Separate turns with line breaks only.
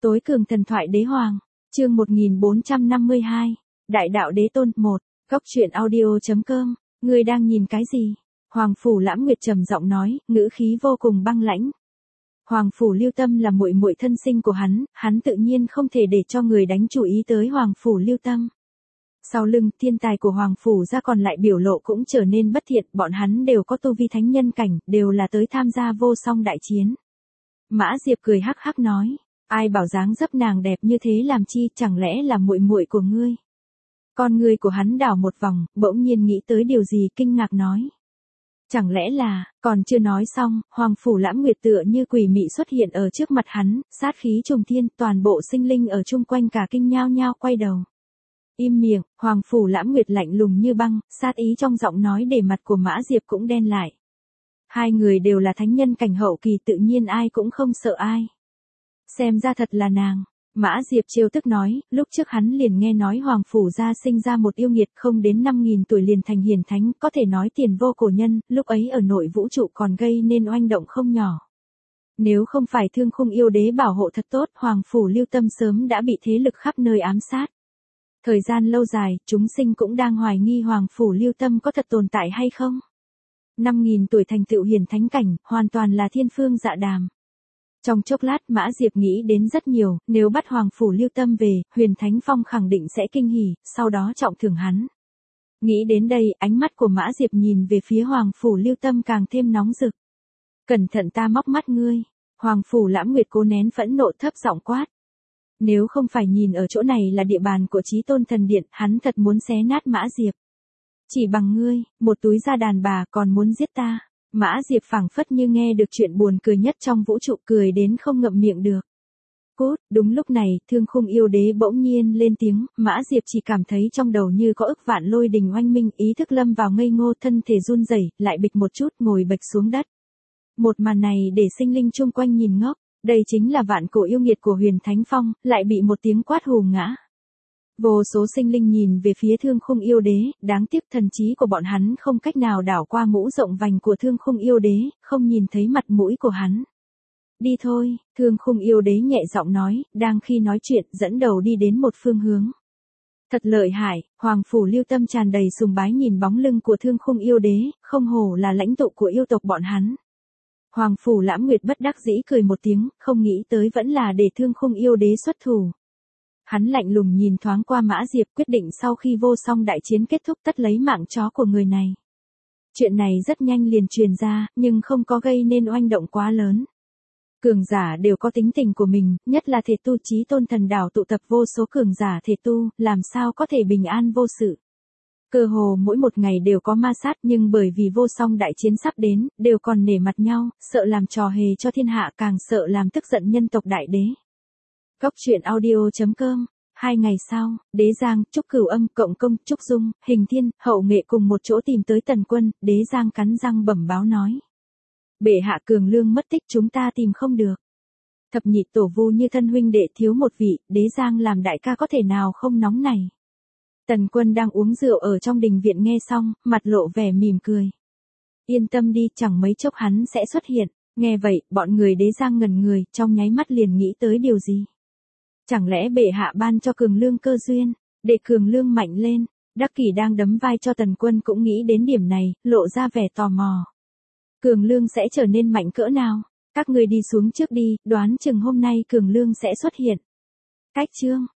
Tối cường thần thoại đế hoàng, chương 1452, Đại đạo đế tôn 1, Góc truyện audio.com, ngươi đang nhìn cái gì? Hoàng phủ Lãm Nguyệt trầm giọng nói, ngữ khí vô cùng băng lãnh. Hoàng phủ Lưu Tâm là muội muội thân sinh của hắn tự nhiên không thể để cho người đánh chủ ý tới Hoàng phủ Lưu Tâm. Sau lưng, thiên tài của Hoàng phủ ra còn lại biểu lộ cũng trở nên bất thiện, bọn hắn đều có tu vi thánh nhân cảnh, đều là tới tham gia vô song đại chiến. Mã Diệp cười hắc hắc nói, ai bảo dáng dấp nàng đẹp như thế làm chi, chẳng lẽ là muội muội của ngươi? Con ngươi của hắn đảo một vòng, bỗng nhiên nghĩ tới điều gì, kinh ngạc nói. Chẳng lẽ là, còn chưa nói xong, Hoàng phủ Lãm Nguyệt tựa như quỷ mị xuất hiện ở trước mặt hắn, sát khí trùng thiên, toàn bộ sinh linh ở chung quanh cả kinh nhao nhao quay đầu. Im miệng, Hoàng phủ Lãm Nguyệt lạnh lùng như băng, sát ý trong giọng nói để mặt của Mã Diệp cũng đen lại. Hai người đều là thánh nhân cảnh hậu kỳ, tự nhiên ai cũng không sợ ai. Xem ra thật là nàng. Mã Diệp trêu tức nói, lúc trước hắn liền nghe nói Hoàng phủ gia sinh ra một yêu nghiệt không đến 5.000 tuổi liền thành hiển thánh, có thể nói tiền vô cổ nhân, lúc ấy ở nội vũ trụ còn gây nên oanh động không nhỏ. Nếu không phải Thương Khung yêu đế bảo hộ thật tốt, Hoàng phủ Lưu Tâm sớm đã bị thế lực khắp nơi ám sát. Thời gian lâu dài, chúng sinh cũng đang hoài nghi Hoàng phủ Lưu Tâm có thật tồn tại hay không. 5.000 tuổi thành tựu hiển thánh cảnh, hoàn toàn là thiên phương dạ đàm. Trong chốc lát Mã Diệp nghĩ đến rất nhiều, nếu bắt Hoàng phủ Lưu Tâm về, Huyền Thánh Phong khẳng định sẽ kinh hỉ, sau đó trọng thưởng hắn. Nghĩ đến đây, ánh mắt của Mã Diệp nhìn về phía Hoàng phủ Lưu Tâm càng thêm nóng rực. Cẩn thận ta móc mắt ngươi. Hoàng phủ Lãm Nguyệt cố nén phẫn nộ thấp giọng quát. Nếu không phải nhìn ở chỗ này là địa bàn của Chí Tôn Thần Điện, hắn thật muốn xé nát Mã Diệp. Chỉ bằng ngươi, một túi da đàn bà còn muốn giết ta. Mã Diệp phảng phất như nghe được chuyện buồn cười nhất trong vũ trụ, cười đến không ngậm miệng được. Cút, đúng lúc này, Thương Khung yêu đế bỗng nhiên lên tiếng, Mã Diệp chỉ cảm thấy trong đầu như có ức vạn lôi đình oanh minh, ý thức lâm vào ngây ngô, thân thể run rẩy, lại bịch một chút ngồi bệch xuống đất. Một màn này để sinh linh chung quanh nhìn ngốc, đây chính là vạn cổ yêu nghiệt của Huyền Thánh Phong, lại bị một tiếng quát hù ngã. Vô số sinh linh nhìn về phía Thương Khung yêu đế, đáng tiếc thần trí của bọn hắn không cách nào đảo qua mũ rộng vành của Thương Khung yêu đế, không nhìn thấy mặt mũi của hắn. Đi thôi, Thương Khung yêu đế nhẹ giọng nói, đang khi nói chuyện dẫn đầu đi đến một phương hướng. Thật lợi hại, Hoàng phủ Lưu Tâm tràn đầy sùng bái nhìn bóng lưng của Thương Khung yêu đế, không hổ là lãnh tụ của yêu tộc bọn hắn. Hoàng phủ Lãm Nguyệt bất đắc dĩ cười một tiếng, không nghĩ tới vẫn là để Thương Khung yêu đế xuất thủ. Hắn lạnh lùng nhìn thoáng qua Mã Diệp, quyết định sau khi vô song đại chiến kết thúc tất lấy mạng chó của người này. Chuyện này rất nhanh liền truyền ra, nhưng không có gây nên oanh động quá lớn. Cường giả đều có tính tình của mình, nhất là thể tu Chí Tôn Thần Đảo tụ tập vô số cường giả thể tu, làm sao có thể bình an vô sự. Cơ hồ mỗi một ngày đều có ma sát, nhưng bởi vì vô song đại chiến sắp đến, đều còn nể mặt nhau, sợ làm trò hề cho thiên hạ, càng sợ làm tức giận nhân tộc đại đế. Góc truyện audio.com. 2 ngày sau, Đế Giang, Trúc Cửu Âm, Cộng Công, Trúc Dung, Hình Thiên, Hậu Nghệ cùng một chỗ tìm tới Tần Quân, Đế Giang cắn răng bẩm báo nói. Bệ hạ Cường Lương mất tích, chúng ta tìm không được. Thập nhị tổ vu như thân huynh đệ thiếu một vị, Đế Giang làm đại ca có thể nào không nóng này. Tần Quân đang uống rượu ở trong đình viện nghe xong, mặt lộ vẻ mỉm cười. Yên tâm đi, chẳng mấy chốc hắn sẽ xuất hiện. Nghe vậy, bọn người Đế Giang ngẩn người, trong nháy mắt liền nghĩ tới điều gì. Chẳng lẽ bệ hạ ban cho Cường Lương cơ duyên, để Cường Lương mạnh lên. Đắc Kỷ đang đấm vai cho Tần Quân cũng nghĩ đến điểm này, lộ ra vẻ tò mò. Cường Lương sẽ trở nên mạnh cỡ nào? Các người đi xuống trước đi, đoán chừng hôm nay Cường Lương sẽ xuất hiện. Cách chương,